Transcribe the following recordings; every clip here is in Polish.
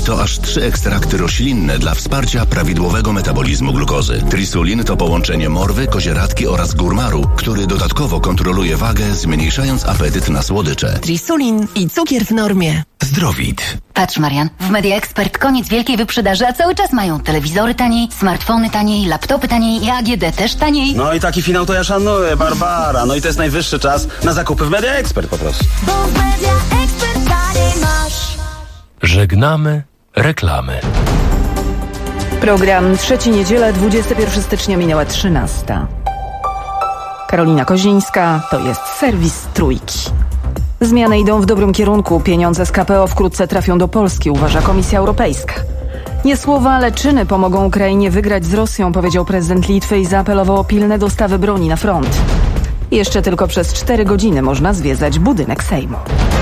to aż 3 ekstrakty roślinne dla wsparcia prawidłowego metabolizmu glukozy. Trisulin to połączenie morwy, kozieradki oraz górmaru, który dodatkowo kontroluje wagę, zmniejszając apetyt na słodycze. Trisulin i cukier w normie. Zdrowit. Patrz, Marian, w Media Expert koniec wielkiej wyprzedaży, a cały czas mają telewizory taniej, smartfony taniej, laptopy taniej i AGD też taniej. No i taki finał to ja szanuję, Barbara. No i to jest najwyższy czas na zakupy w Media Expert po prostu. Bo w Media Expert taniej masz. Żegnamy reklamy. Program Trzeci Niedzielę, 21 stycznia minęła 13. Karolina Kozińska, to jest serwis Trójki. Zmiany idą w dobrym kierunku. Pieniądze z KPO wkrótce trafią do Polski, uważa Komisja Europejska. Nie słowa, ale czyny pomogą Ukrainie wygrać z Rosją, powiedział prezydent Litwy i zaapelował o pilne dostawy broni na front. Jeszcze tylko przez 4 godziny można zwiedzać budynek Sejmu.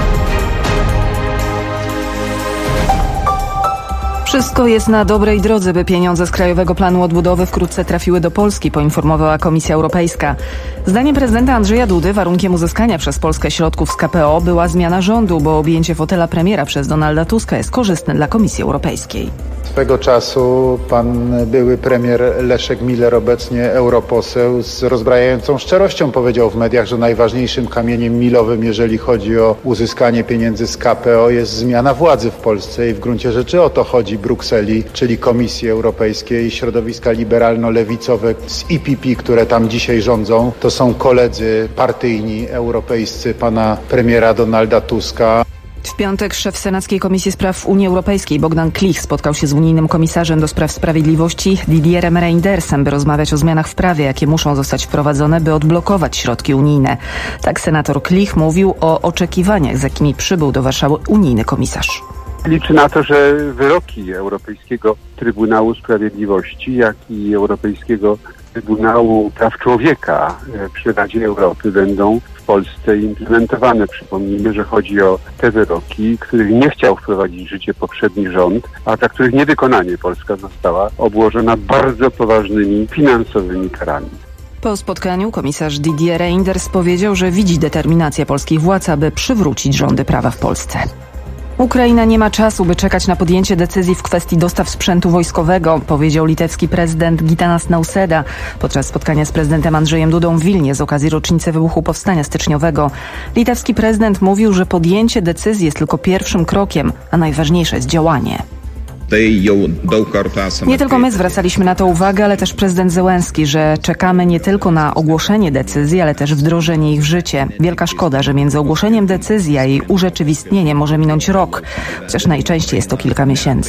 Wszystko jest na dobrej drodze, by pieniądze z Krajowego Planu Odbudowy wkrótce trafiły do Polski, poinformowała Komisja Europejska. Zdaniem prezydenta Andrzeja Dudy warunkiem uzyskania przez Polskę środków z KPO była zmiana rządu, bo objęcie fotela premiera przez Donalda Tuska jest korzystne dla Komisji Europejskiej. Swego czasu pan były premier Leszek Miller, obecnie europoseł, z rozbrajającą szczerością powiedział w mediach, że najważniejszym kamieniem milowym, jeżeli chodzi o uzyskanie pieniędzy z KPO, jest zmiana władzy w Polsce i w gruncie rzeczy o to chodzi Brukseli, czyli Komisji Europejskiej, środowiska liberalno-lewicowe z EPP, które tam dzisiaj rządzą. To są koledzy partyjni europejscy pana premiera Donalda Tuska. W piątek szef Senackiej Komisji Spraw Unii Europejskiej Bogdan Klich spotkał się z unijnym komisarzem do spraw sprawiedliwości Didierem Reindersem, by rozmawiać o zmianach w prawie, jakie muszą zostać wprowadzone, by odblokować środki unijne. Tak senator Klich mówił o oczekiwaniach, z jakimi przybył do Warszawy unijny komisarz. Liczy na to, że wyroki Europejskiego Trybunału Sprawiedliwości, jak i Europejskiego Trybunału Praw Człowieka przy Radzie Europy będą w Polsce implementowane. Przypomnijmy, że chodzi o te wyroki, których nie chciał wprowadzić w życie poprzedni rząd, a za których niewykonanie Polska została obłożona bardzo poważnymi finansowymi karami. Po spotkaniu komisarz Didier Reynders powiedział, że widzi determinację polskich władz, aby przywrócić rządy prawa w Polsce. Ukraina nie ma czasu, by czekać na podjęcie decyzji w kwestii dostaw sprzętu wojskowego, powiedział litewski prezydent Gitanas Nausėda podczas spotkania z prezydentem Andrzejem Dudą w Wilnie z okazji rocznicy wybuchu powstania styczniowego. Litewski prezydent mówił, że podjęcie decyzji jest tylko pierwszym krokiem, a najważniejsze jest działanie. Nie tylko my zwracaliśmy na to uwagę, ale też prezydent Zełenski, że czekamy nie tylko na ogłoszenie decyzji, ale też wdrożenie ich w życie. Wielka szkoda, że między ogłoszeniem decyzji a jej urzeczywistnieniem może minąć rok, chociaż najczęściej jest to kilka miesięcy.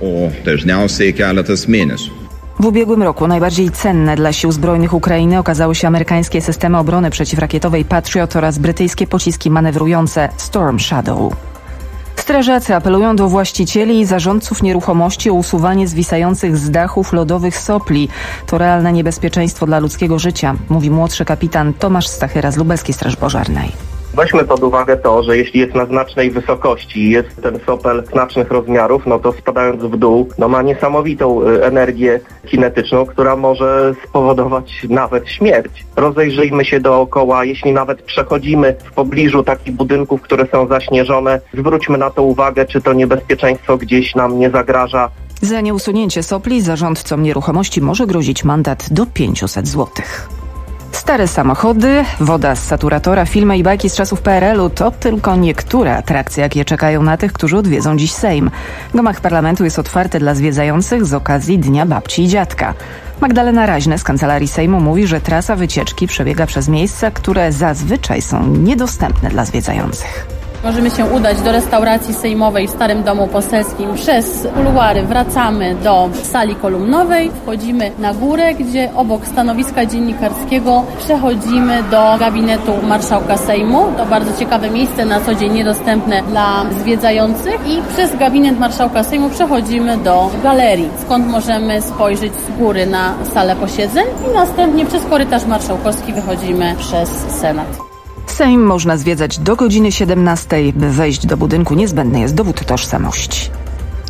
W ubiegłym roku najbardziej cenne dla sił zbrojnych Ukrainy okazały się amerykańskie systemy obrony przeciwrakietowej Patriot oraz brytyjskie pociski manewrujące Storm Shadow. Strażacy apelują do właścicieli i zarządców nieruchomości o usuwanie zwisających z dachów lodowych sopli. To realne niebezpieczeństwo dla ludzkiego życia, mówi młodszy kapitan Tomasz Stachyra z Lubelskiej Straży Pożarnej. Weźmy pod uwagę to, że jeśli jest na znacznej wysokości i jest ten sopel znacznych rozmiarów, no to spadając w dół, ma niesamowitą energię kinetyczną, która może spowodować nawet śmierć. Rozejrzyjmy się dookoła, jeśli nawet przechodzimy w pobliżu takich budynków, które są zaśnieżone, zwróćmy na to uwagę, czy to niebezpieczeństwo gdzieś nam nie zagraża. Za nieusunięcie sopli zarządcom nieruchomości może grozić mandat do 500 zł. Stare samochody, woda z saturatora, filmy i bajki z czasów PRL-u to tylko niektóre atrakcje, jakie czekają na tych, którzy odwiedzą dziś Sejm. Gmach parlamentu jest otwarty dla zwiedzających z okazji Dnia Babci i Dziadka. Magdalena Raźne z Kancelarii Sejmu mówi, że trasa wycieczki przebiega przez miejsca, które zazwyczaj są niedostępne dla zwiedzających. Możemy się udać do restauracji sejmowej w Starym Domu Poselskim. Przez kuluary wracamy do sali kolumnowej, wchodzimy na górę, gdzie obok stanowiska dziennikarskiego przechodzimy do gabinetu marszałka Sejmu. To bardzo ciekawe miejsce, na co dzień niedostępne dla zwiedzających. I przez gabinet marszałka Sejmu przechodzimy do galerii, skąd możemy spojrzeć z góry na salę posiedzeń i następnie przez korytarz marszałkowski wychodzimy przez Senat. Sejm można zwiedzać do godziny 17. By wejść do budynku niezbędny jest dowód tożsamości.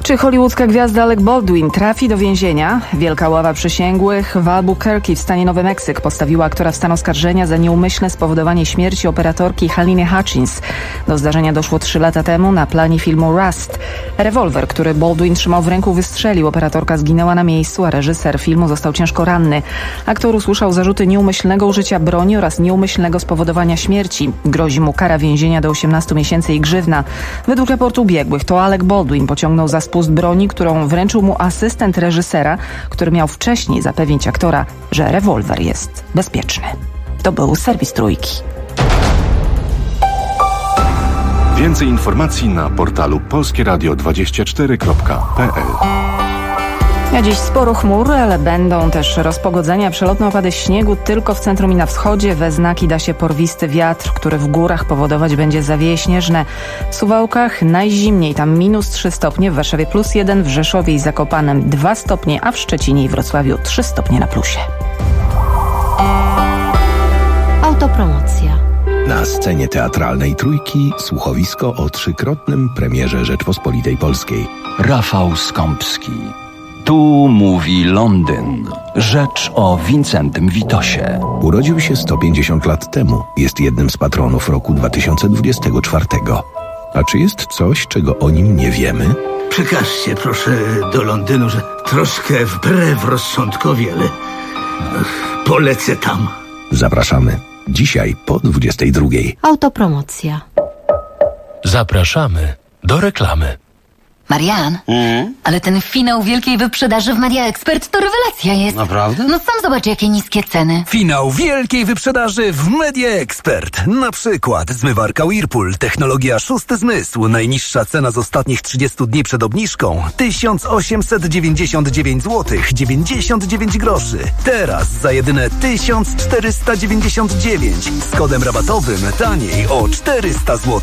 Czy hollywoodzka gwiazda Alec Baldwin trafi do więzienia? Wielka ława przysięgłych w Albuquerque w stanie Nowy Meksyk postawiła aktora w stan oskarżenia za nieumyślne spowodowanie śmierci operatorki Halyny Hutchins. Do zdarzenia doszło 3 lata temu na planie filmu Rust. Rewolwer, który Baldwin trzymał w ręku, wystrzelił. Operatorka zginęła na miejscu, a reżyser filmu został ciężko ranny. Aktor usłyszał zarzuty nieumyślnego użycia broni oraz nieumyślnego spowodowania śmierci. Grozi mu kara więzienia do 18 miesięcy i grzywna. Według raportu biegłych to Alec Baldwin pociągnął za spust broni, którą wręczył mu asystent reżysera, który miał wcześniej zapewnić aktora, że rewolwer jest bezpieczny. To był serwis Trójki. Więcej informacji na portalu polskieradio24.pl. A dziś sporo chmur, ale będą też rozpogodzenia, przelotne opady śniegu tylko w centrum i na wschodzie. We znaki da się porwisty wiatr, który w górach powodować będzie zawieje śnieżne. W Suwałkach najzimniej, tam -3 stopnie, w Warszawie +1, w Rzeszowie i Zakopanem 2 stopnie, a w Szczecinie i Wrocławiu 3 stopnie na plusie. Autopromocja. Na scenie teatralnej Trójki słuchowisko o 3-krotnym premierze Rzeczpospolitej Polskiej. Rafał Skąpski. Tu mówi Londyn. Rzecz o Wincentym Witosie. Urodził się 150 lat temu. Jest jednym z patronów roku 2024. A czy jest coś, czego o nim nie wiemy? Przekażcie proszę do Londynu, że troszkę wbrew rozsądkowi, ale polecę tam. Zapraszamy. Dzisiaj po 22. Autopromocja. Zapraszamy do reklamy. Marian, ale ten finał wielkiej wyprzedaży w Media Expert to rewelacja jest. Naprawdę? No sam zobacz, jakie niskie ceny. Finał wielkiej wyprzedaży w Media Expert. Na przykład zmywarka Whirlpool, technologia 6. zmysł. Najniższa cena z ostatnich 30 dni przed obniżką 1899 zł 99 groszy. Teraz za jedyne 1499 z kodem rabatowym taniej o 400 zł.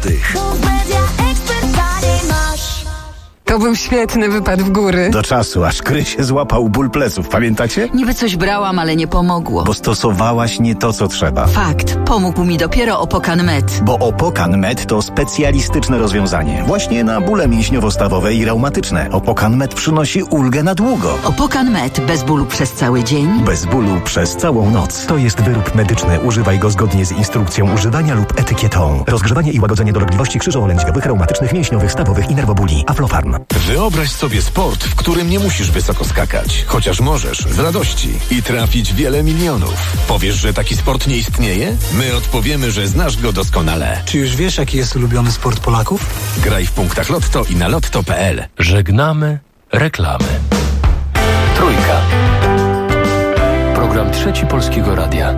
To był świetny wypad w góry. Do czasu, aż Krysie złapał ból pleców, pamiętacie? Niby coś brałam, ale nie pomogło. Bo stosowałaś nie to, co trzeba. Fakt, pomógł mi dopiero Opokan Med. Bo Opokan Med to specjalistyczne rozwiązanie. Właśnie na bóle mięśniowo-stawowe i reumatyczne. Opokan Med przynosi ulgę na długo. Opokan Med bez bólu przez cały dzień. Bez bólu przez całą noc. To jest wyrób medyczny. Używaj go zgodnie z instrukcją używania lub etykietą. Rozgrzewanie i łagodzenie dolegliwości krzyżowo-lędźwiowych, reumatycznych, mięśniowych, stawowych i nerwobóli. Aflofarm. Wyobraź sobie sport, w którym nie musisz wysoko skakać, chociaż możesz, z radości i trafić wiele milionów. Powiesz, że taki sport nie istnieje? My odpowiemy, że znasz go doskonale. Czy już wiesz, jaki jest ulubiony sport Polaków? Graj w punktach Lotto i na lotto.pl. Żegnamy reklamy. Trójka. Program Trzeci Polskiego Radia.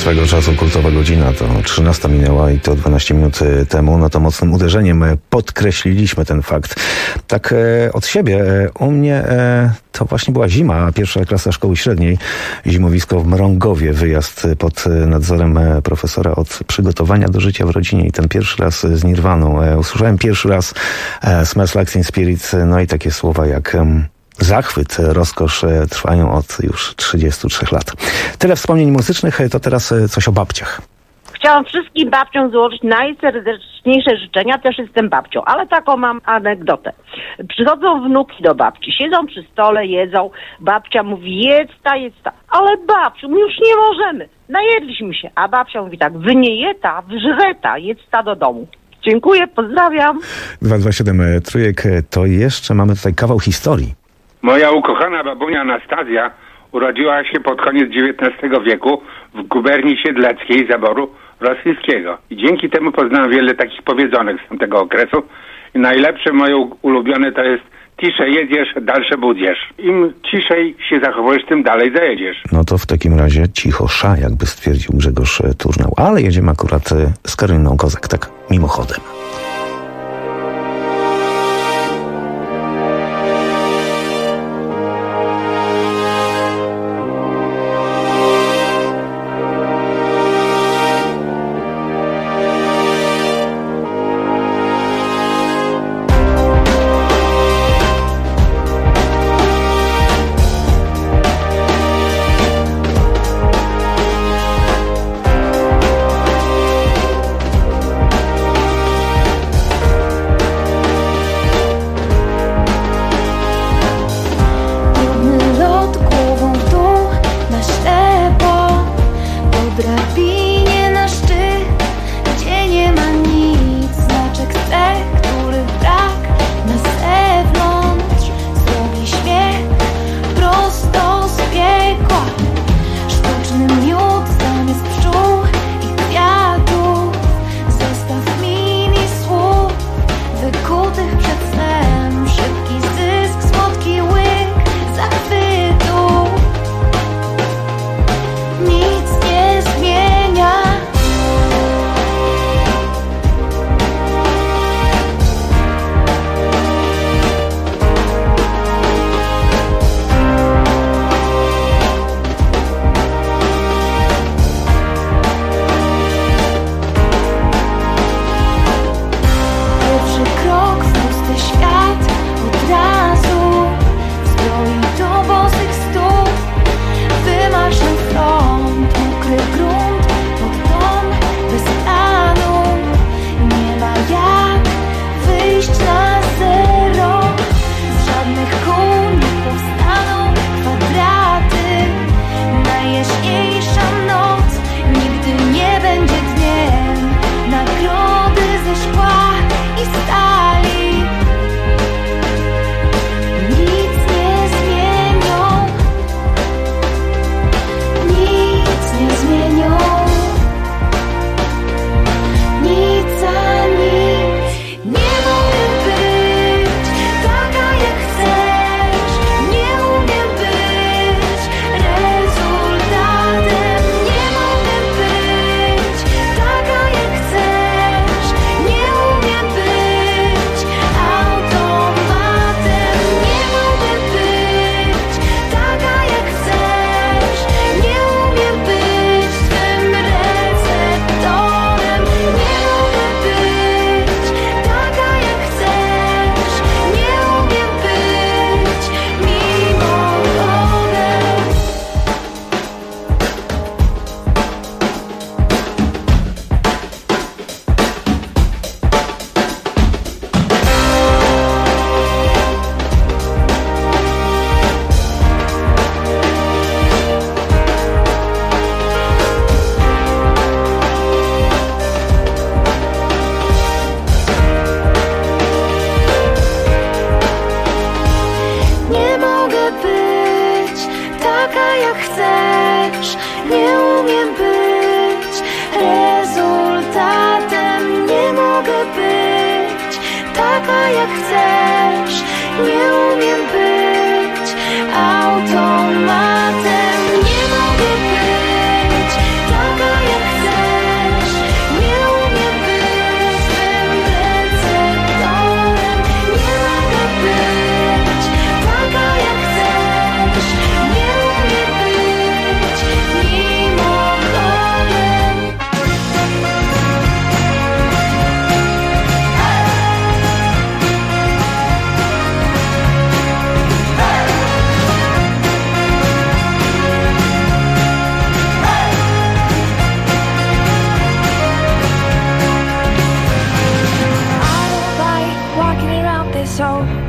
Swego czasu kultowa godzina to 13 minęła i to 12 minut temu. No to mocnym uderzeniem podkreśliliśmy ten fakt. Tak od siebie. U mnie to właśnie była zima, pierwsza klasa szkoły średniej. Zimowisko w Mrągowie. Wyjazd pod nadzorem profesora od przygotowania do życia w rodzinie. I ten pierwszy raz z Nirwaną. Usłyszałem pierwszy raz Smells Like Teen Spirit. No i takie słowa jak... Zachwyt, rozkosz trwają od już 33 lat. Tyle wspomnień muzycznych, to teraz coś o babciach. Chciałam wszystkim babciom złożyć najserdeczniejsze życzenia, też jestem babcią, ale taką mam anegdotę. Przychodzą wnuki do babci, siedzą przy stole, jedzą, babcia mówi jedz ta, ale babciu, my już nie możemy, najedliśmy się, a babcia mówi tak, wy nie jeta, wyżreta, jedz ta do domu. Dziękuję, pozdrawiam. 227 Trójek, to jeszcze mamy tutaj kawał historii. Moja ukochana babunia Anastazja urodziła się pod koniec XIX wieku w guberni siedleckiej zaboru rosyjskiego. I dzięki temu poznałem wiele takich powiedzonek z tamtego okresu. I najlepsze moje ulubione to jest ciszej jedziesz, dalsze budziesz. Im ciszej się zachowujesz, tym dalej zajedziesz. No to w takim razie cichosza, jakby stwierdził Grzegorz Turnał. Ale jedziemy akurat z Karoliną Kozak, tak mimochodem.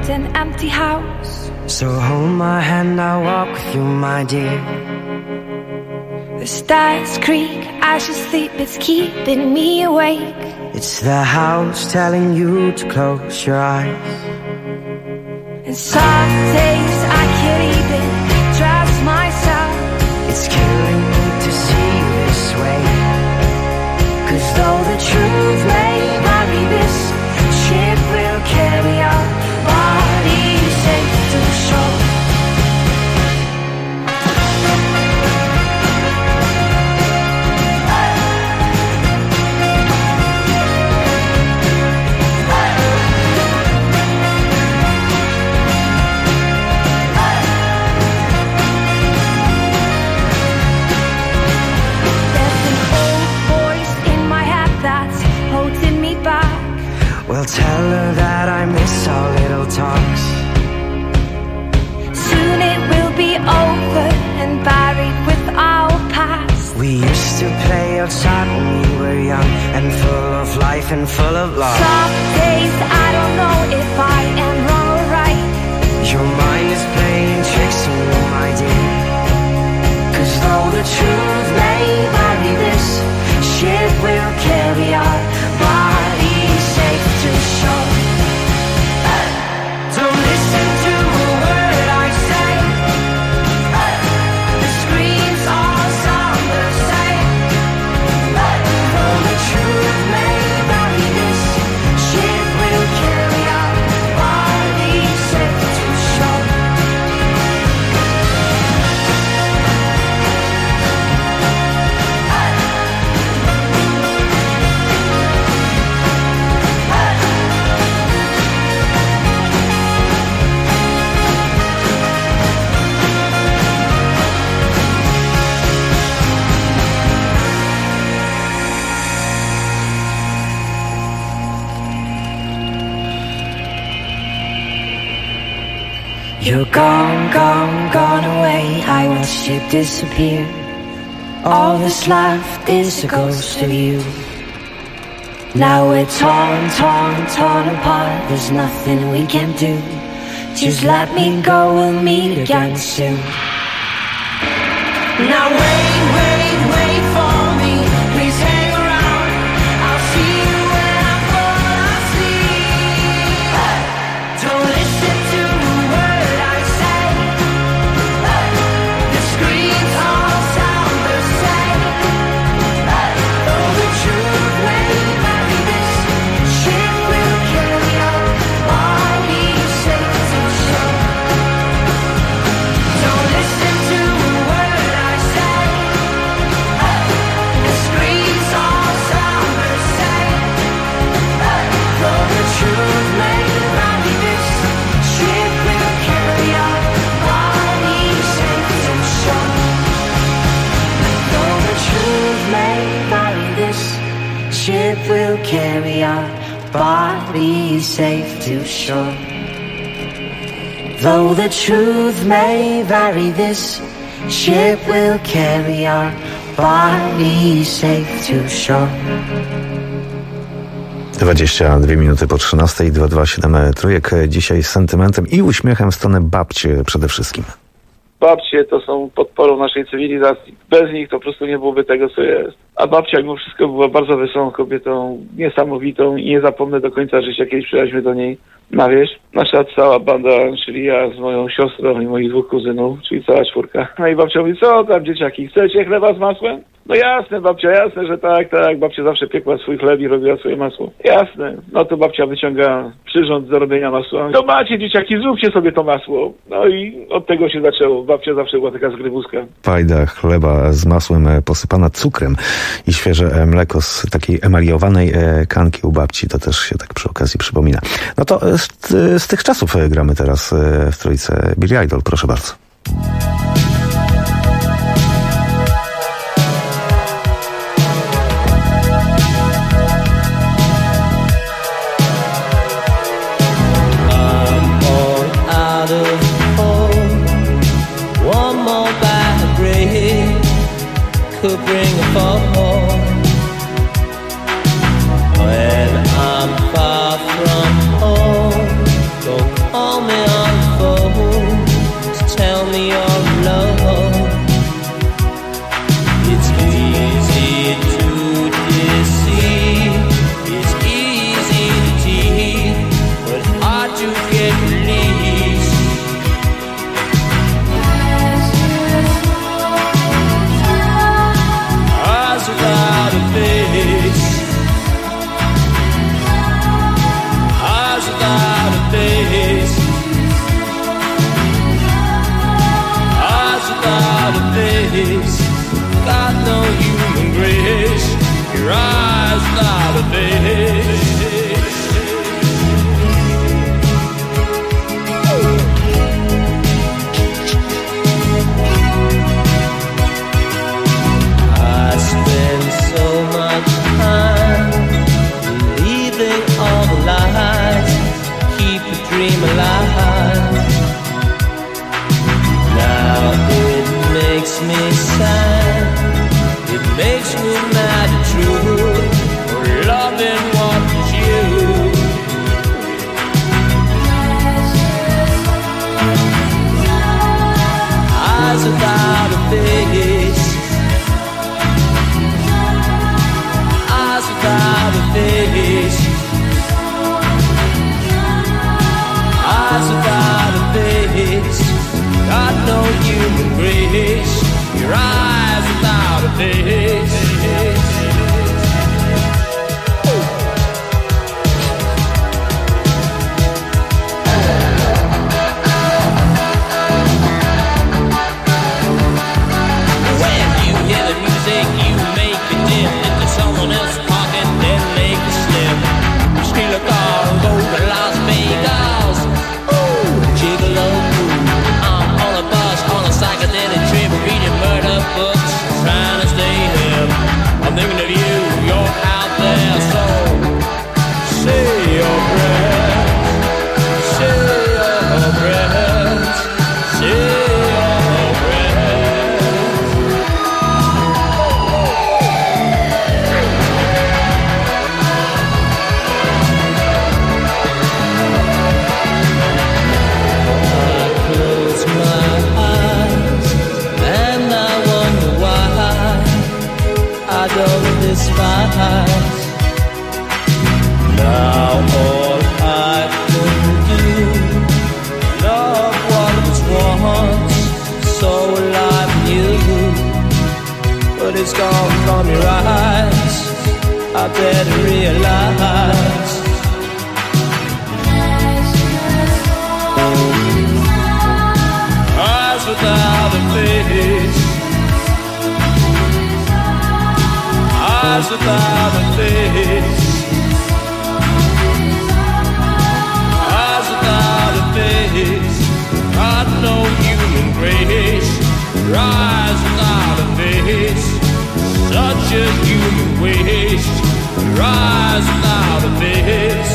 find an empty house. So hold my hand, I'll walk with you, my dear. The stars creak as you sleep, it's keeping me awake. It's the house telling you to close your eyes. And some days I can't even trust myself. It's killing me to see you this way. 'Cause though the truth may vary, this ship will carry our bodies safe to shore. Well, tell her that I miss our little talks. Soon it will be over and buried with our past. We used to play outside when we were young and full of life and full of love. Some days I don't know if I am wrong or right. Your mind is playing tricks on you, my dear. 'Cause though the truth may vary, this ship will carry our bodies safe to shore. Don't listen to a word I say. The screams all sound the same. Though the truth may vary, this ship will carry our bodies safe to shore. You're gone, gone, gone away. I watched you disappear. All that's left is a ghost of you. Now we're torn, torn, torn apart. There's nothing we can do. Just let me go, we'll meet again soon. Now wait, wait, wait for me. Please hang around. I'll see you when I fall asleep. Don't listen to a word I say. The screams all sound the same. Though the truth may vary, this ship will carry our bodies safe to shore. Don't listen to a word I say. The screams all sound the same. Though the truth may vary, this ship will carry our bodies safe to shore. Though the truth may vary, this ship will carry our bodies safe to shore. Though the truth may vary, this ship will carry our bodies safe to shore. 22 minuty po 13 i 227 trójek. Dzisiaj z sentymentem i uśmiechem w stronę babci przede wszystkim. Babcie to są podporą naszej cywilizacji. Bez nich to po prostu nie byłoby tego, co jest. A babcia mimo wszystko była bardzo wesołą kobietą, niesamowitą i nie zapomnę do końca życia, kiedyś przyjechaliśmy do niej na wieś. Nasza cała banda, czyli ja z moją siostrą i moich 2 kuzynów, czyli cała 4. No i babcia mówi, co tam dzieciaki, chcecie chleba z masłem? No jasne babcia, jasne, że tak, tak. Babcia zawsze piekła swój chleb i robiła swoje masło. Jasne. No to babcia wyciąga przyrząd do robienia masła. To macie dzieciaki, zróbcie sobie to masło. No i od tego się zaczęło. Babcia zawsze była taka zgrywuska. Fajda chleba z masłem posypana cukrem i świeże mleko z takiej emaliowanej kanki u babci. To też się tak przy okazji przypomina. No to z tych czasów gramy teraz w trójce Billy Idol. Proszę bardzo. Could bring a fall. When I'm far from home, don't call me Dream alive. Now it makes me sad. It makes me mad and true. For loving what was you. Eyes without a face. Eyes without a face. Eyes without a face, got no human grace. Your eyes without a face. When you hear the music, you make it dim. Into someone else's pocket, then make it slim. Steal a car and go to Las Vegas. I'm on a bus, on a psychedelic trip, reading murder books, trying to stay hip. I'm thinking of you, you're out there, so say your prayers, say your prayers, say your prayers. I don't despise. Now all I can do, love what was once so alive in you, but it's gone from your eyes. I better realize. Eyes without a face. Eyes without a face. Eyes without a face. Got no human grace. Your eyes without a face. Such a human waste. Your eyes without a face.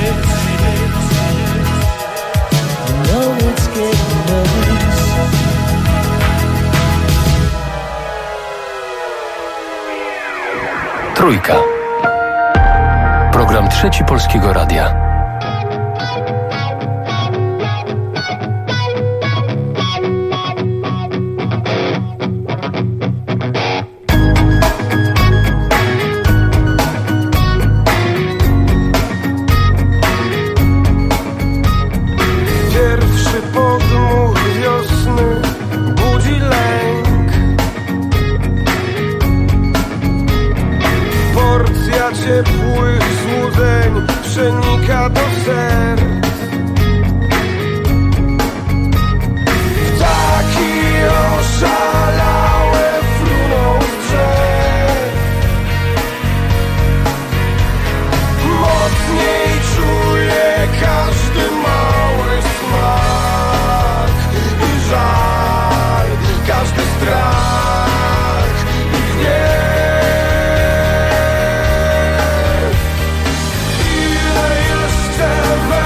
I know it's getting worse. Trójka. Program Trzeci Polskiego Radia. Pierwszy podmuch wiosny budzi lęk. Porcja ciepłych złudzeń przenika do serc. Ptaki oszalałe fruną z drzew. Mocniej czuję każdy mały smak i żal, każdy strach i gniew. Ile jeszcze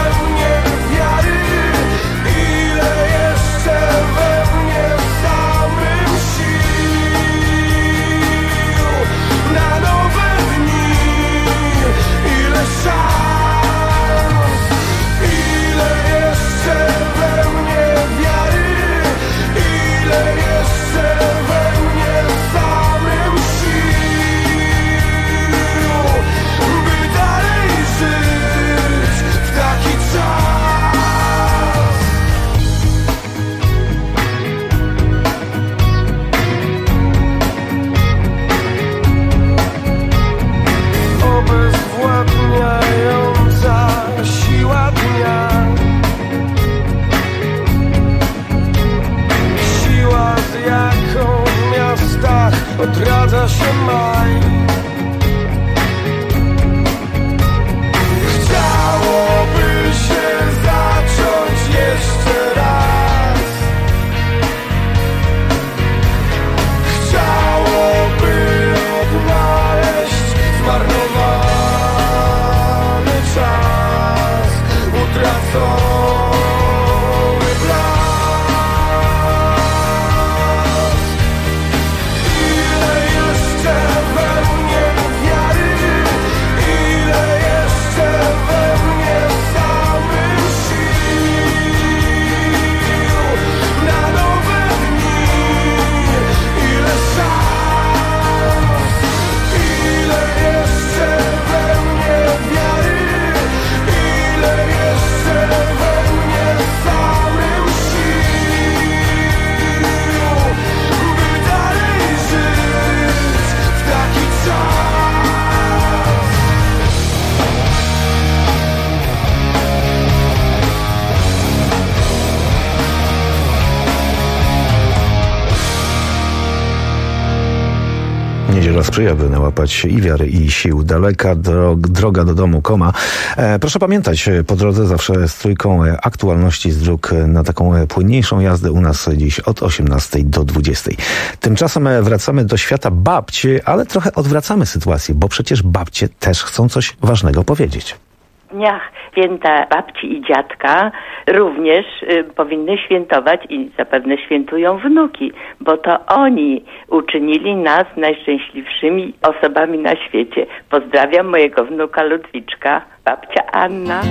niedziela sprzyja, by nałapać i wiary, i sił. Daleka droga do domu, koma. Proszę pamiętać, po drodze zawsze z trójką aktualności z dróg na taką płynniejszą jazdę u nas dziś od 18 do 20. Tymczasem wracamy do świata babci, ale trochę odwracamy sytuację, bo przecież babcie też chcą coś ważnego powiedzieć. W dniach święta babci i dziadka również powinny świętować i zapewne świętują wnuki, bo to oni uczynili nas najszczęśliwszymi osobami na świecie. Pozdrawiam mojego wnuka Ludwiczka, babcia Anna.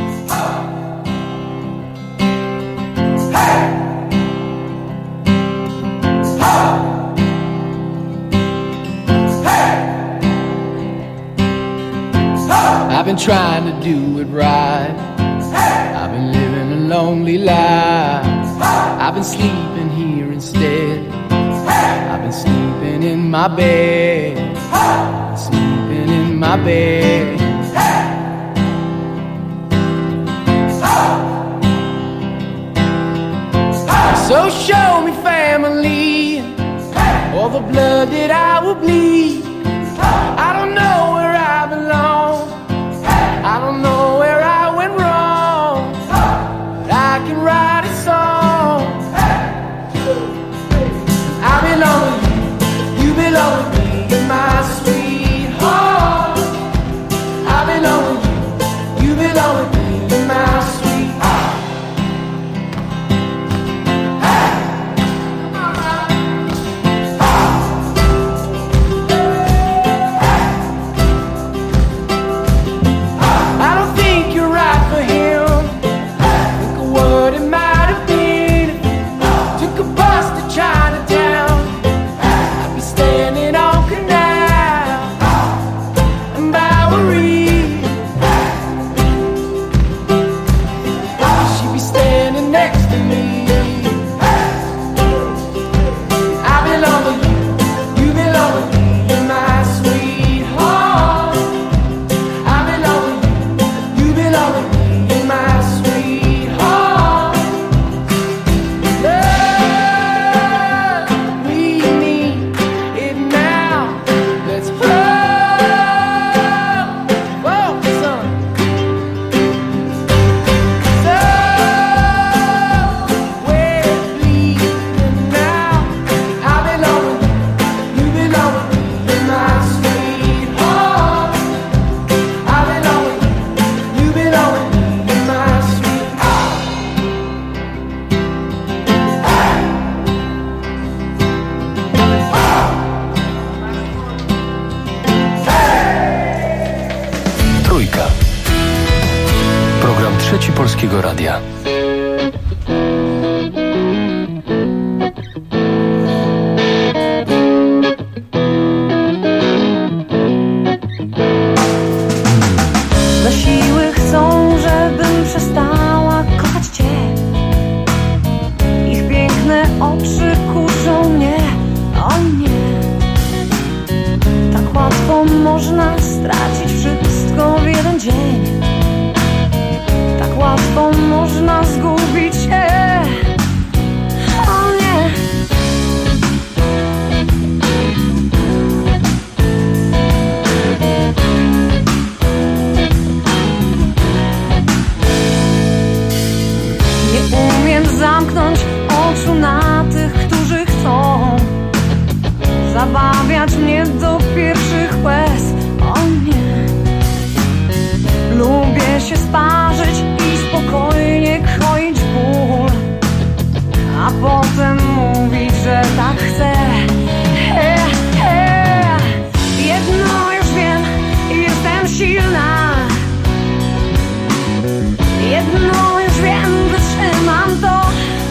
I've been trying to do it right. I've been living a lonely life. I've been sleeping here instead. I've been sleeping in my bed. Sleeping in my bed. So show me family, all the blood that I will bleed. I don't know where I belong. I don't know where I went wrong, but I can write a song. I belong with you, you belong with me, you're my sweetheart. I belong with you, you belong with me, you're my sweetheart. Polskiego Radia. Na siły chcą, żebym przestała kochać Cię. Ich piękne oczy kuszą mnie, o nie. Tak łatwo można stracić wszystko w jeden dzień. Tak łatwo można zgubić się. O nie. Nie umiem zamknąć oczu na tych, którzy chcą zabawiać mnie do pierwszych łez. O nie. Lubię się sparzyć i spokojnie kroić ból, a potem mówić, że tak chcę. Jedno już wiem, jestem silna. Jedno już wiem, wytrzymam to.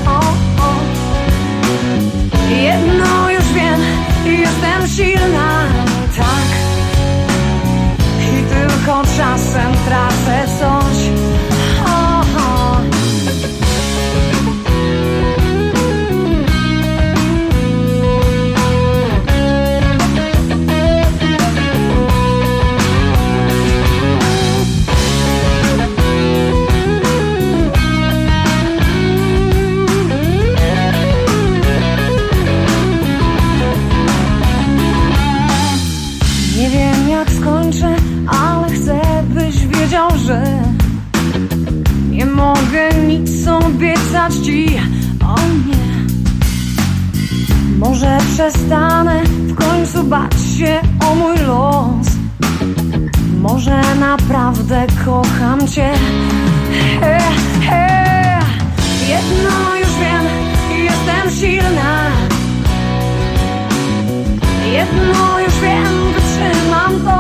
Jedno już wiem, jestem silna. Tak. I tylko czasem tracę coś. powiedział, że nie mogę nic obiecać ci. O nie. Może przestanę w końcu bać się o mój los. Może naprawdę kocham cię. Jedno już wiem, jestem silna. Jedno już wiem, wytrzymam to.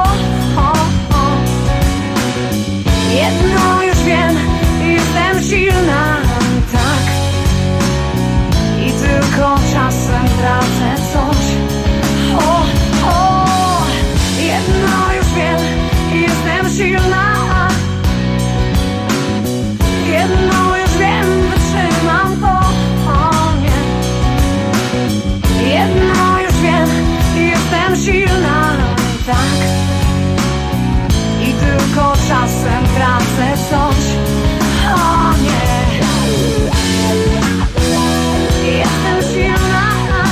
Jedno już wiem, jestem silna. Tak. I tylko czasem tracę coś. Jedno już wiem, jestem silna. Jedno już wiem, wytrzymam to. Nie. Jedno już wiem, jestem silna. Tak. I tylko czasem tracę coś. O nie. Jestem silna.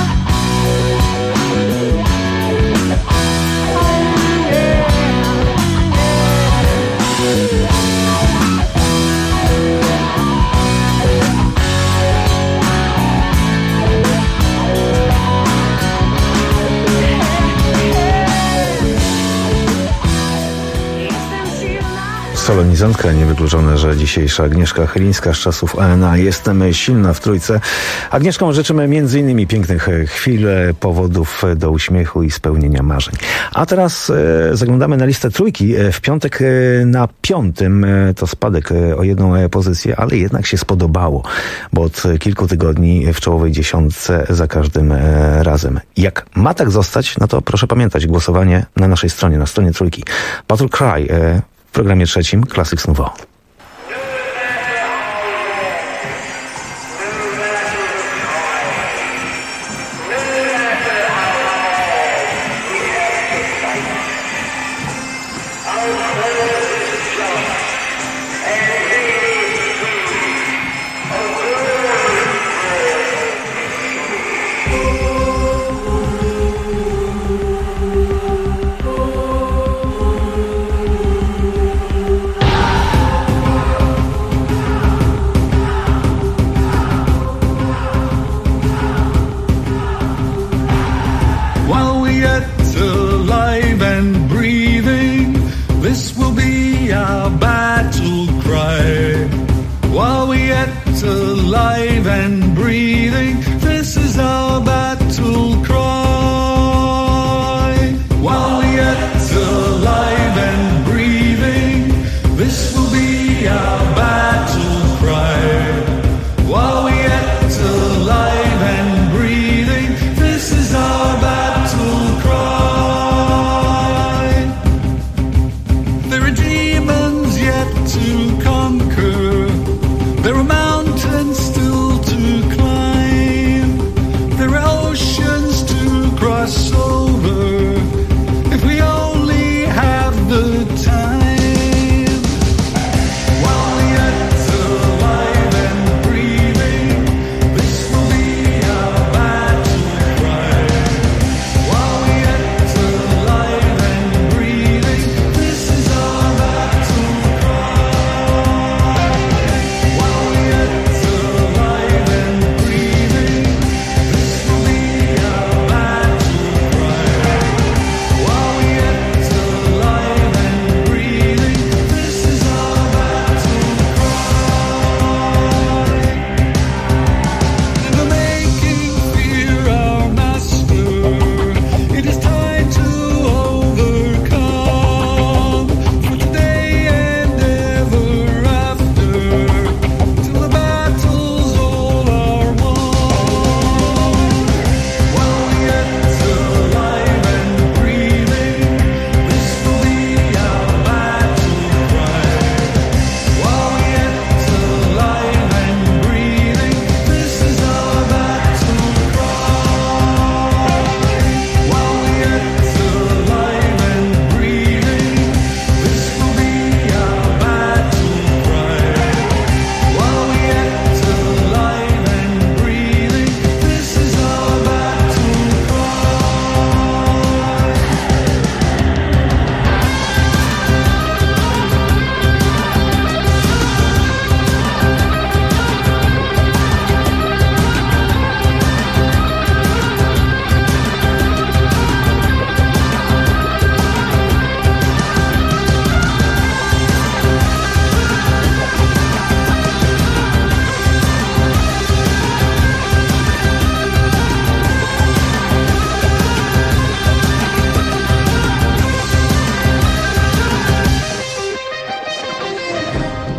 Solenizantka, niewykluczone, że dzisiejsza Agnieszka Chylińska z czasów ANA. Jestem silna w trójce. Agnieszkom życzymy m.in. pięknych chwil, powodów do uśmiechu i spełnienia marzeń. A teraz zaglądamy na listę trójki. W piątek na 5. to spadek o 1 pozycję, ale jednak się spodobało, bo od kilku tygodni w czołowej 10 za każdym razem. Jak ma tak zostać, no to proszę pamiętać, głosowanie na naszej stronie, na stronie trójki. Battle Cry w programie 3 Classics Nouveau. Alive and breathing, this is our battle cry. While we're yet alive and breathing, this will be our battle cry. While we're yet alive and breathing, this is our battle cry. There are demons yet to conquer. There are mountains still to climb. There are oceans to cross over. If we only have the time. While we're yet alive and breathing, this will be our battle cry. While we're yet alive and breathing, this is our battle cry.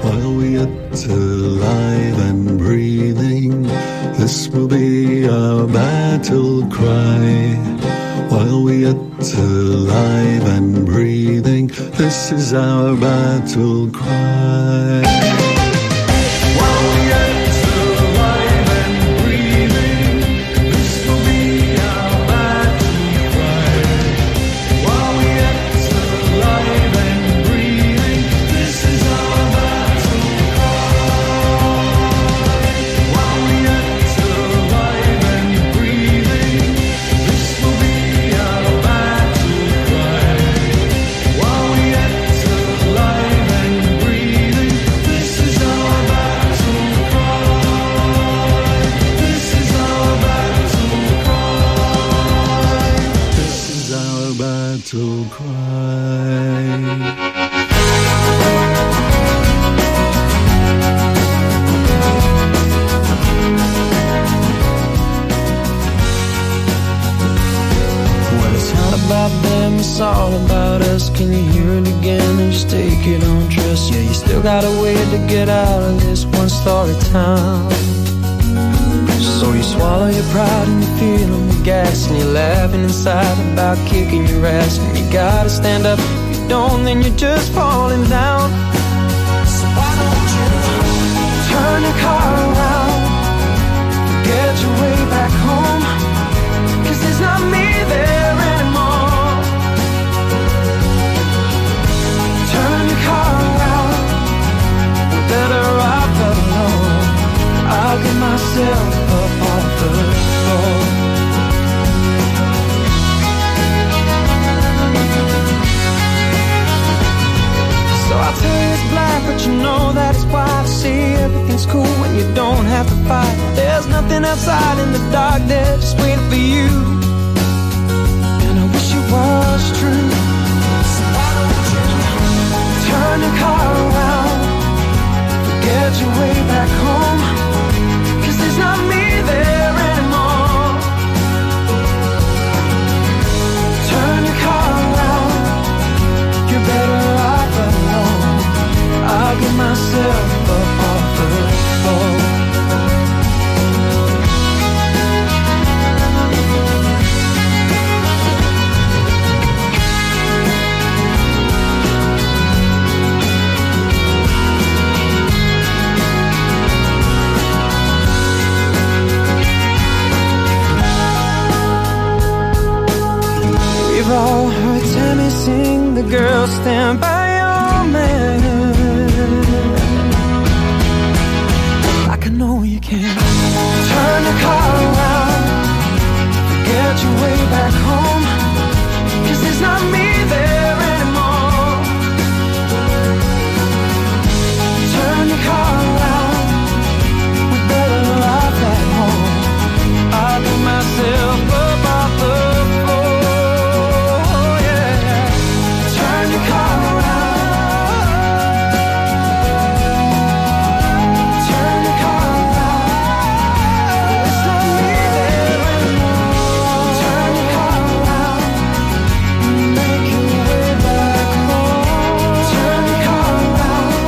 while we're yet alive and breathing. This will be our battle cry. While we're yet alive and breathing, this is our battle cry. While we're yet alive and breathing, this will be our battle cry. While we're yet alive and breathing, this is our battle cry. While we're yet alive and breathing, this will be our battle cry. While we're yet alive and breathing, this is our battle cry. This is our battle cry. This is our battle cry. When it's not about them, it's all about us. Can you hear it again and just take it on trust? Yeah, you still got a way to get out of this one-story town. So you swallow your pride and you're feeling the gas, and you're laughing inside about kicking your ass. And you gotta stand up, if you don't then you're just falling down. So why don't you turn your car around, get your way back home, 'cause there's not me there anymore. Turn your car around, we're better off alone. I'll get myself up off the floor. So I tell you it's black, but you know that it's white. See, everything's cool when you don't have to fight. There's nothing outside in the dark there just waiting for you. And I wish it was true. So why don't you turn your car around, get your way back home, 'cause there's not me there anymore. Turn your car around, you're better off alone. I'll get myself up off the floor. We've all heard Tammy sing, the girls stand by your man. Like I know you can. Turn your car around, get your way back home, 'cause there's not me there anymore. Turn your car around, we're better off at home. I'll get myself up off the floor, yeah. Turn your car around, turn your car around, it's not me there anymore. Turn your car around, make your way back home. Turn your car around,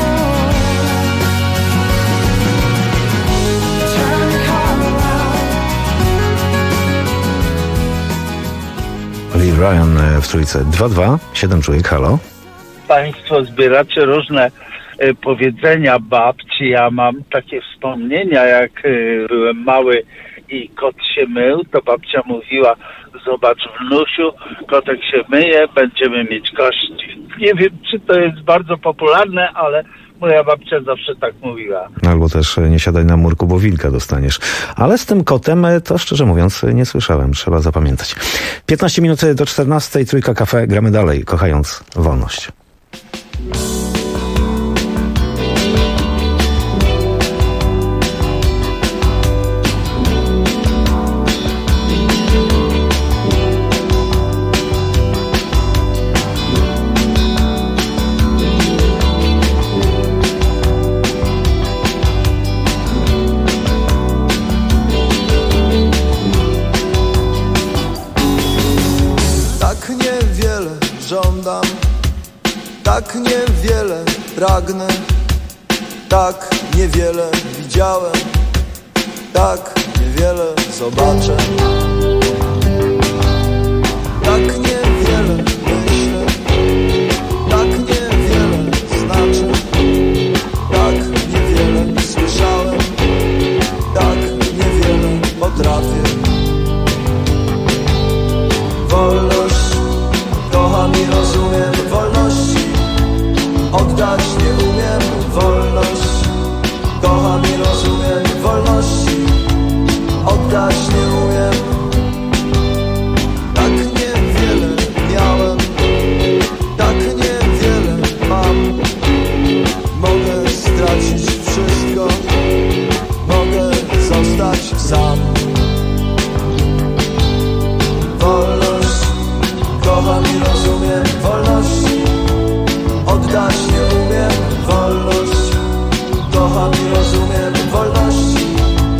turn your car around. Lee Ryan w trójce 2-2, 7 czujek, halo. Państwo zbieracie różne powiedzenia babci. Ja mam takie wspomnienia, jak byłem mały i kot się mył, to babcia mówiła: zobacz wnusiu, kotek się myje, będziemy mieć kości. Nie wiem, czy to jest bardzo popularne, ale moja babcia zawsze tak mówiła. Albo też nie siadaj na murku, bo wilka dostaniesz. Ale z tym kotem to szczerze mówiąc nie słyszałem, trzeba zapamiętać. 15 minut do 14, Trójka Cafe, gramy dalej, kochając wolność. tak niewiele pragnę, Tak niewiele widziałem, tak niewiele zobaczę. Tak niewiele myślę, tak niewiele znaczy. Tak niewiele słyszałem, tak niewiele potrafię. Wolność kocham i rozumiem, wolności oddać nie umiem. Wolność kocham i rozumiem, wolności oddać nie umiem. Tak niewiele miałem, tak niewiele mam. Mogę stracić wszystko, mogę zostać sam. Wolność kocham i rozumiem, wolności oddać nie umiem. Wolność kocham i rozumiem, wolności.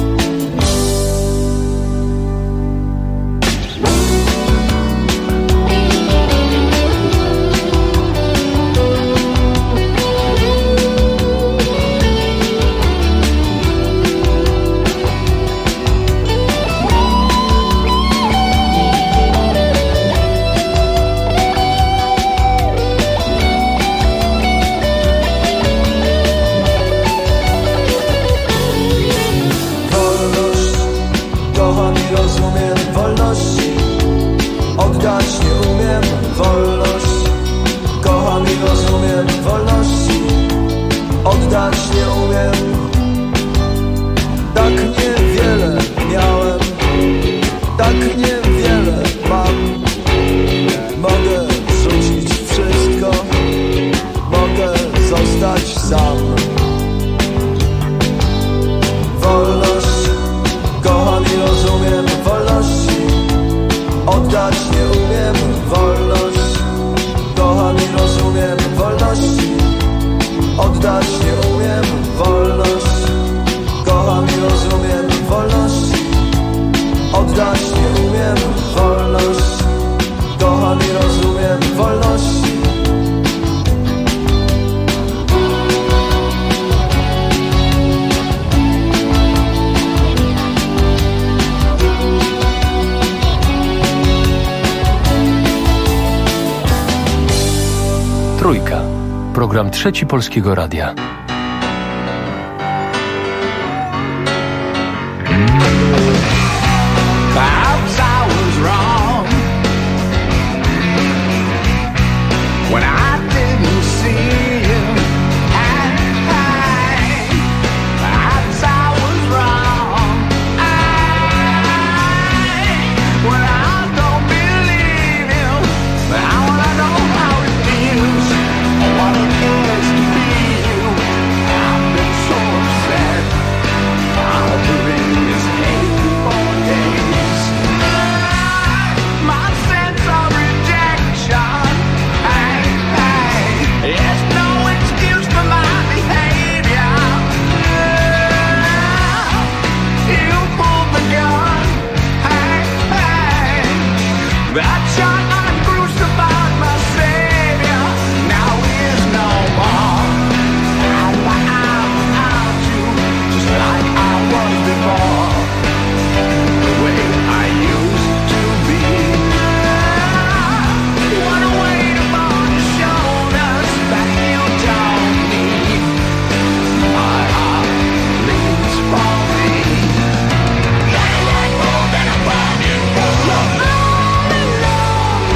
Oddać nie umiem, wolność kocham i rozumiem, wolności oddać nie umiem. Tak niewiele miałem, tak niewiele mam. Mogę rzucić wszystko, mogę zostać sam. Wolność kocham i rozumiem, wolności oddać nie umiem. Wolność kocham i rozumiem, wolności oddać nie umiem. Wolność kocham i rozumiem, wolności oddać nie umiem. Wolność kocham i rozumiem, wolności. Trójka. Program Trzeci Polskiego Radia. Perhaps I was wrong when I didn't see you. Perhaps I was wrong when I don't believe you. But I wanna know how it feels, what it is to be you. I've been so upset. I've been this hate for days. My sense of rejection, there's no excuse for my behavior. You pulled the gun, that shot I crucified my savior. Now is no more. I'm without you, just like I was before. The way I used to be. You wanna wait upon your shoulders that you don't need. My heart bleeds for me. Like a road that I'm burning for.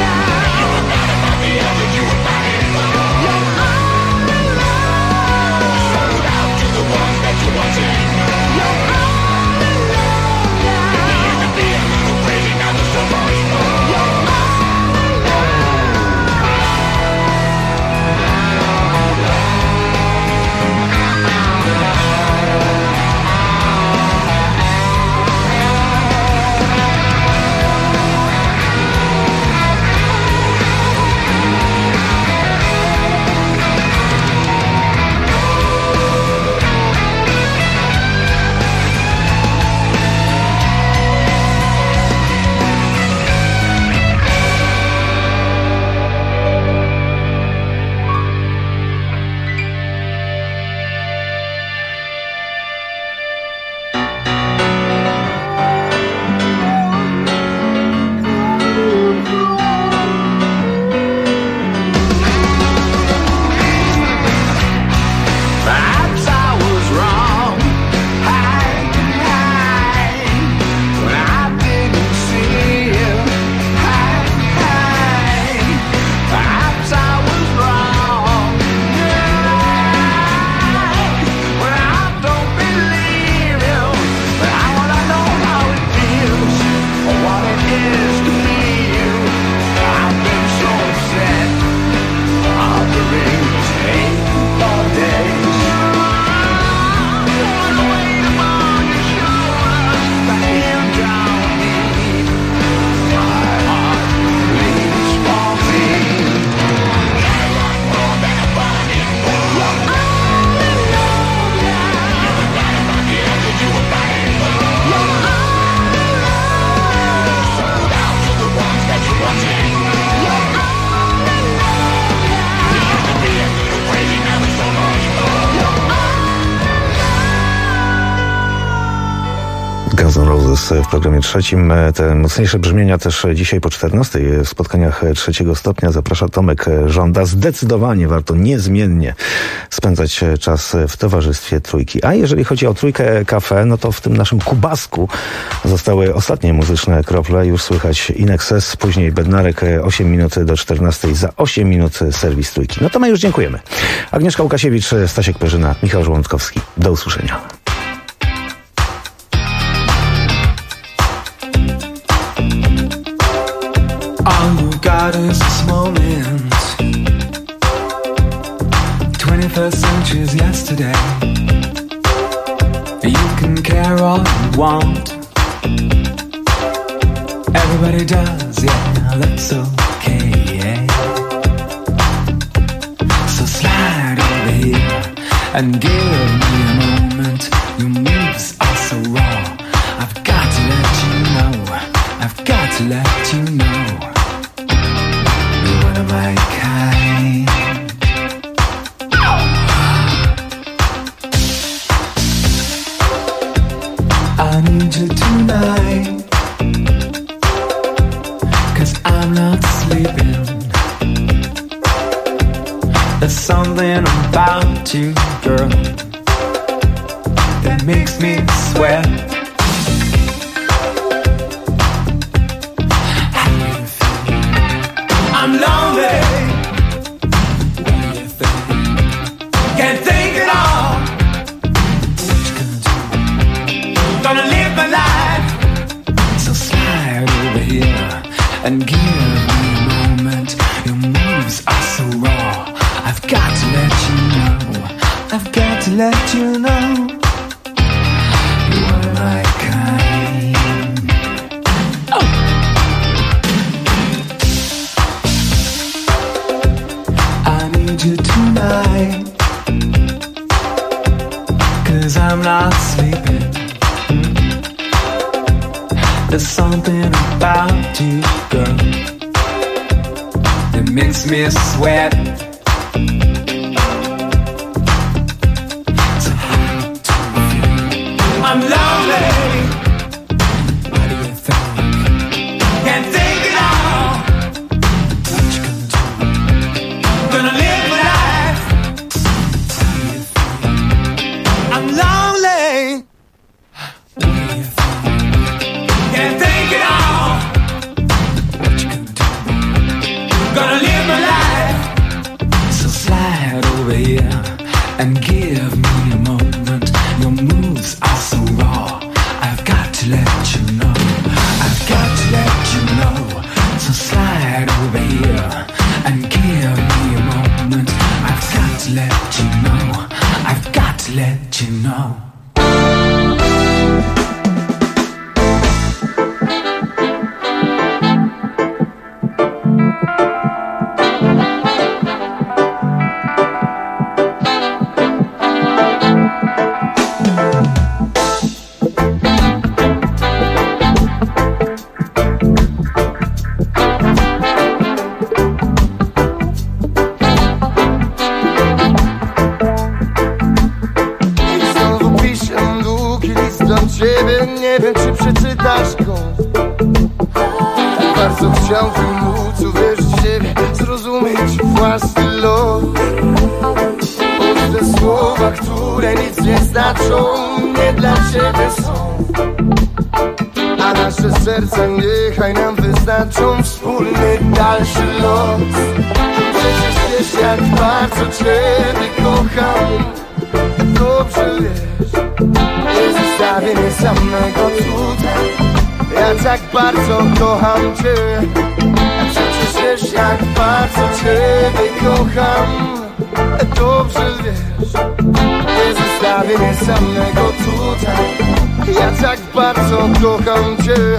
Blues w programie trzecim. Te mocniejsze brzmienia też dzisiaj po 14 w spotkaniach 3 stopnia zaprasza Tomek Żąda. Zdecydowanie warto niezmiennie spędzać czas w towarzystwie Trójki. A jeżeli chodzi o Trójkę Cafe, no to w tym naszym kubasku zostały ostatnie muzyczne krople. Już słychać In Excess, później Bednarek 8 minut do 14. Za 8 minut serwis Trójki. No to my już dziękujemy. Agnieszka Łukasiewicz, Stasiek Perzyna, Michał Żołądkowski. Do usłyszenia. All you got is this moment. 21st century's yesterday. You can care all you want. Everybody does, yeah, that's okay, yeah. So slide over here and give me a moment. Your moves are so raw. I've got to let you know. I've got to let you know. You're one of my kind. I need you tonight, 'cause I'm not sleeping. There's something about you, girl, that makes me sweat. I'm lonely. What do you think? Can't think at all. What you gonna do? Gonna live my life. So slide over here and give me a moment. Your moves are so raw. I've got to let you know. I've got to let you know. You are my kind. Oh. I need you tonight, 'cause I'm not sleeping. There's something about you, girl, that makes me sweat. So how do you feel? I'm lonely. What do you think? Can't think at all. What you gonna do? Gonna live my life. How do you feel? I'm lonely. What do you think? Can't think at all. What you gonna do? Gonna live my life. So slide over here and give me a moment. Your moves are so raw. I've got to let you know. I've got to let you know. So slide over here and give me a moment. I've got to let you know. I've got to let you know. Ciebie, nie wiem czy przeczytasz go. Tak bardzo chciałbym móc uwierzyć w siebie, zrozumieć własny los. Choć te słowa, które nic nie znaczą, nie dla ciebie są. A nasze serca niechaj nam wyznaczą wspólny dalszy los. Przecież wiesz jak bardzo ciebie kocham, dobrze wiesz. Nie zostawię mnie samego tutaj. Ja tak bardzo kocham cię. A przecież wiesz jak bardzo ciebie kocham. Dobrze wiesz. Nie zostawię mnie samego tutaj. Ja tak bardzo kocham cię.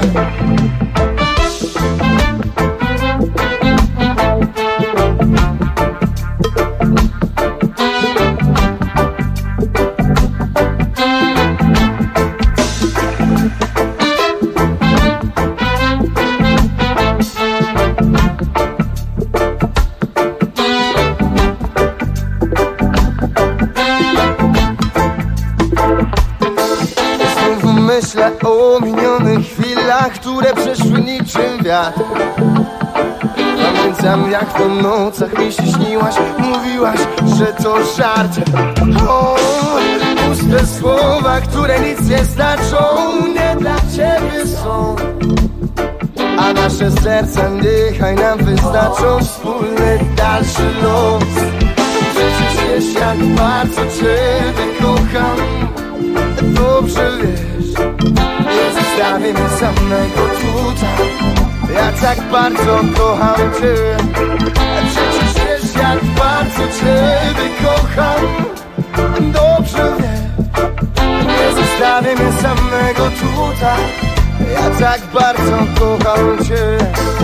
Myślę o minionych chwilach, które przeszły niczym wiatr. Pamiętam jak to w nocach mi się śniłaś. Mówiłaś, że to żart. O, puste słowa, które nic nie znaczą, nie dla ciebie są. A nasze serca niechaj nam wyznaczą wspólny dalszy los. Przecież wiesz jak bardzo ciebie kocham. Dobrze wiesz, nie zostawię mnie samego tutaj. Ja tak bardzo kocham cię. Przecież wiesz jak bardzo ciebie kocham. Dobrze wiesz, nie zostawię mnie samego tutaj. Ja tak bardzo kocham cię.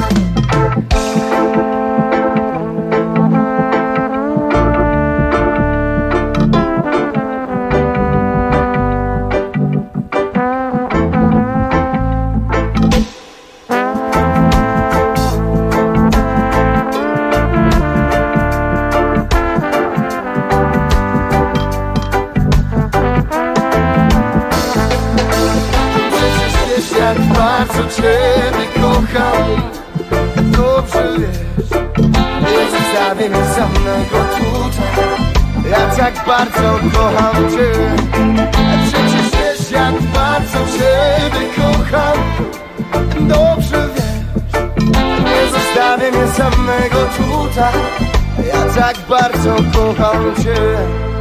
Ciebie kocham, dobrze wiesz, nie zostawię mnie samego tutaj. Ja tak bardzo kocham cię. Przecież wiesz jak bardzo ciebie kocham. Dobrze wiesz, nie zostawię mnie samego tutaj. Ja tak bardzo kocham cię.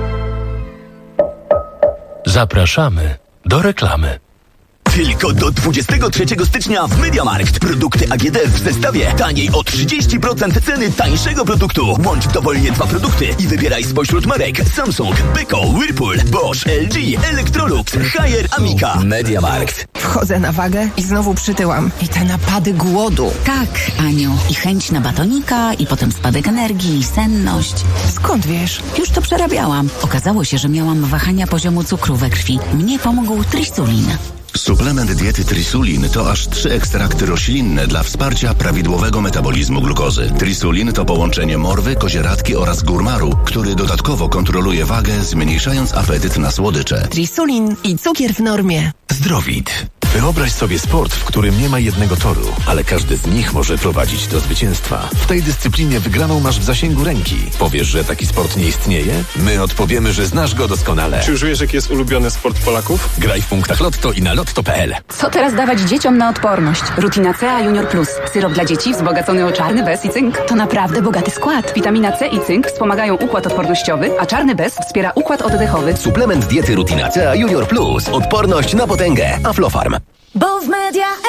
Zapraszamy do reklamy. Tylko do 23 stycznia w MediaMarkt. Produkty AGD w zestawie taniej o 30% ceny tańszego produktu. Łącz dowolnie 2 produkty i wybieraj spośród marek Samsung, Beko, Whirlpool, Bosch, LG, Electrolux, Haier, Amica. MediaMarkt. Wchodzę na wagę i znowu przytyłam. I te napady głodu. Tak, Aniu. I chęć na batonika, i potem spadek energii, i senność. Skąd wiesz? Już to przerabiałam. Okazało się, że miałam wahania poziomu cukru we krwi. Mnie pomógł Trisulin. Suplement diety Trisulin to aż 3 ekstrakty roślinne dla wsparcia prawidłowego metabolizmu glukozy. Trisulin to połączenie morwy, kozieradki oraz górmaru, który dodatkowo kontroluje wagę, zmniejszając apetyt na słodycze. Trisulin i cukier w normie. Zdrowit. Wyobraź sobie sport, w którym nie ma jednego toru, ale każdy z nich może prowadzić do zwycięstwa. W tej dyscyplinie wygraną masz w zasięgu ręki. Powiesz, że taki sport nie istnieje? My odpowiemy, że znasz go doskonale. Czy już wiesz, jaki jest ulubiony sport Polaków? Graj w punktach Lotto i na lotto.pl. Co teraz dawać dzieciom na odporność? Rutina C Junior Plus. Syrop dla dzieci wzbogacony o czarny bez i cynk. To naprawdę bogaty skład. Witamina C i cynk wspomagają układ odpornościowy, a czarny bez wspiera układ oddechowy. Suplement diety Rutina C Junior Plus. Odporność na potęgę. Aflofarm. Bo w Media